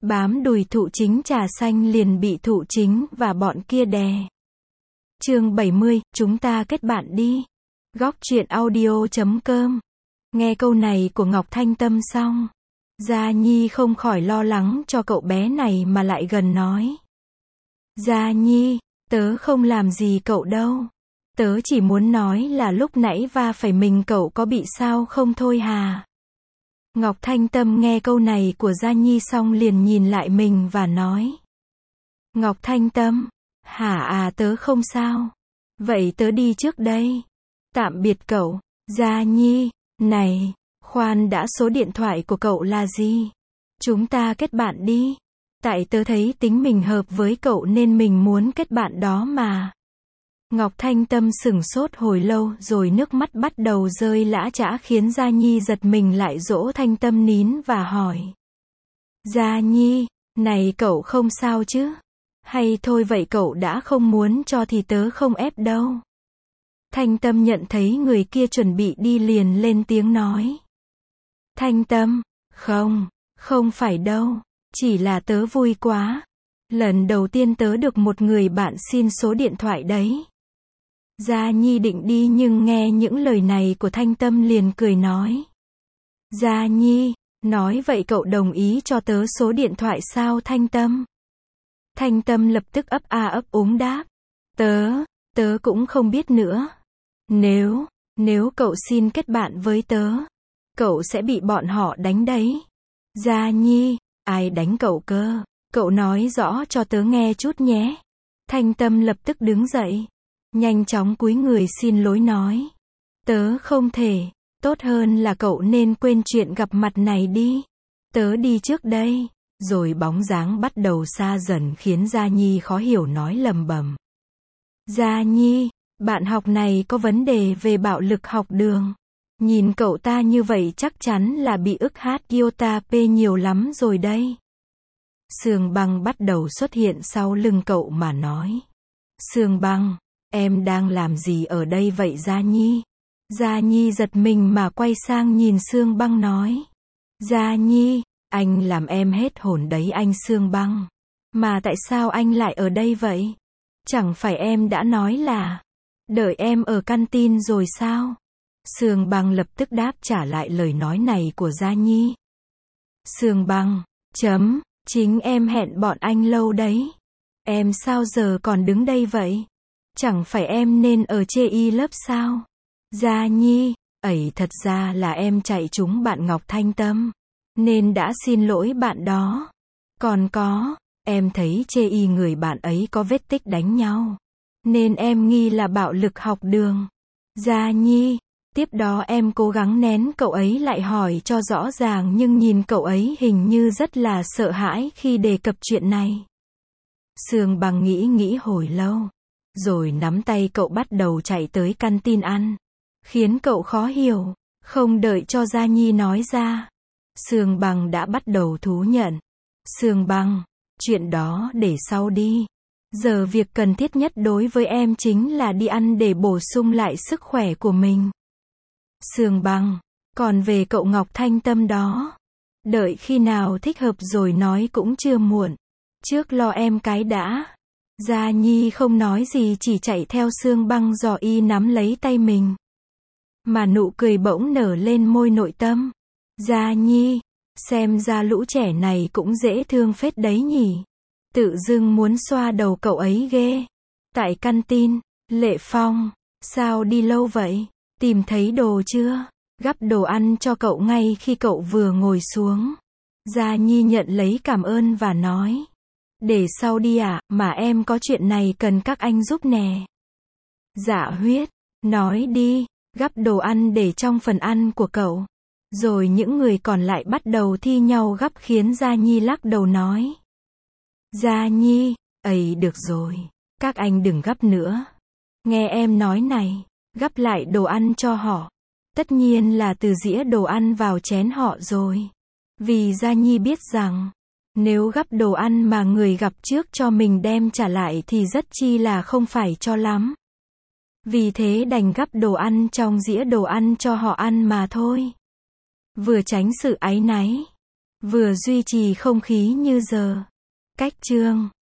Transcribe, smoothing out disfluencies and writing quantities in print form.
Bám đùi thụ chính trà xanh liền bị thụ chính và bọn kia đè. Chương 70, chúng ta kết bạn đi. Góc truyện audio.com. Nghe câu này của Ngọc Thanh Tâm xong, Gia Nhi không khỏi lo lắng cho cậu bé này mà lại gần nói. Gia Nhi, tớ không làm gì cậu đâu. Tớ chỉ muốn nói là lúc nãy va phải mình cậu có bị sao không thôi hà. Ngọc Thanh Tâm nghe câu này của Gia Nhi xong liền nhìn lại mình và nói. Ngọc Thanh Tâm, hả tớ không sao. Vậy tớ đi trước đây. Tạm biệt cậu. Gia Nhi, này, khoan đã, số điện thoại của cậu là gì? Chúng ta kết bạn đi. Tại tớ thấy tính mình hợp với cậu nên mình muốn kết bạn đó mà. Ngọc Thanh Tâm sửng sốt hồi lâu rồi nước mắt bắt đầu rơi lã chã khiến Gia Nhi giật mình lại dỗ Thanh Tâm nín và hỏi. Gia Nhi, này cậu không sao chứ? Hay thôi vậy cậu đã không muốn cho thì tớ không ép đâu. Thanh Tâm nhận thấy người kia chuẩn bị đi liền lên tiếng nói. Thanh Tâm, không phải đâu, chỉ là tớ vui quá. Lần đầu tiên tớ được một người bạn xin số điện thoại đấy. Gia Nhi định đi nhưng nghe những lời này của Thanh Tâm liền cười nói. Gia Nhi, nói vậy cậu đồng ý cho tớ số điện thoại sao Thanh Tâm? Thanh Tâm lập tức ấp ấp úng đáp. Tớ cũng không biết nữa. Nếu cậu xin kết bạn với tớ, cậu sẽ bị bọn họ đánh đấy. Gia Nhi, ai đánh cậu cơ? Cậu nói rõ cho tớ nghe chút nhé. Thanh Tâm lập tức đứng dậy, nhanh chóng cúi người xin lỗi nói. Tớ không thể, tốt hơn là cậu nên quên chuyện gặp mặt này đi. Tớ đi trước đây. Rồi bóng dáng bắt đầu xa dần khiến Gia Nhi khó hiểu nói lầm bầm. Gia Nhi, bạn học này có vấn đề về bạo lực học đường. Nhìn cậu ta như vậy chắc chắn là bị ức hát iota p nhiều lắm rồi đây. Sương Băng bắt đầu xuất hiện sau lưng cậu mà nói. Sương Băng, em đang làm gì ở đây vậy Gia Nhi? Gia Nhi giật mình mà quay sang nhìn Sương Băng nói. Gia Nhi, anh làm em hết hồn đấy anh Sương Băng. Mà tại sao anh lại ở đây vậy? Chẳng phải em đã nói là đợi em ở căn tin rồi sao? Sương Băng lập tức đáp trả lại lời nói này của Gia Nhi. Sương Băng, chính em hẹn bọn anh lâu đấy. Em sao giờ còn đứng đây vậy? Chẳng phải em nên ở chê y lớp sao? Gia Nhi, thật ra là em chạy trúng bạn Ngọc Thanh Tâm, nên đã xin lỗi bạn đó. Còn có, em thấy chê y người bạn ấy có vết tích đánh nhau, nên em nghi là bạo lực học đường. Gia Nhi, tiếp đó em cố gắng nén cậu ấy lại hỏi cho rõ ràng nhưng nhìn cậu ấy hình như rất là sợ hãi khi đề cập chuyện này. Sương Băng nghĩ hồi lâu, rồi nắm tay cậu bắt đầu chạy tới căn tin ăn, khiến cậu khó hiểu, không đợi cho Gia Nhi nói ra. Sương Băng đã bắt đầu thú nhận. Sương Băng, chuyện đó để sau đi. Giờ việc cần thiết nhất đối với em chính là đi ăn để bổ sung lại sức khỏe của mình. Sương Băng, còn về cậu Ngọc Thanh Tâm đó, đợi khi nào thích hợp rồi nói cũng chưa muộn. Trước lo em cái đã. Gia Nhi không nói gì chỉ chạy theo Sương Băng dò y nắm lấy tay mình. Mà nụ cười bỗng nở lên môi nội tâm. Gia Nhi, xem ra lũ trẻ này cũng dễ thương phết đấy nhỉ. Tự dưng muốn xoa đầu cậu ấy ghê. Tại căn tin, Lệ Phong, sao đi lâu vậy? Tìm thấy đồ chưa? Gắp đồ ăn cho cậu ngay khi cậu vừa ngồi xuống. Gia Nhi nhận lấy cảm ơn và nói. Để sau đi mà em có chuyện này cần các anh giúp nè. Dạ Huyết, nói đi, gắp đồ ăn để trong phần ăn của cậu. Rồi những người còn lại bắt đầu thi nhau gắp khiến Gia Nhi lắc đầu nói. Gia Nhi, được rồi, các anh đừng gắp nữa. Nghe em nói này, gắp lại đồ ăn cho họ. Tất nhiên là từ dĩa đồ ăn vào chén họ rồi. Vì Gia Nhi biết rằng, nếu gắp đồ ăn mà người gặp trước cho mình đem trả lại thì rất chi là không phải cho lắm. Vì thế đành gắp đồ ăn trong dĩa đồ ăn cho họ ăn mà thôi. Vừa tránh sự áy náy, Vừa duy trì không khí như giờ. Cách chương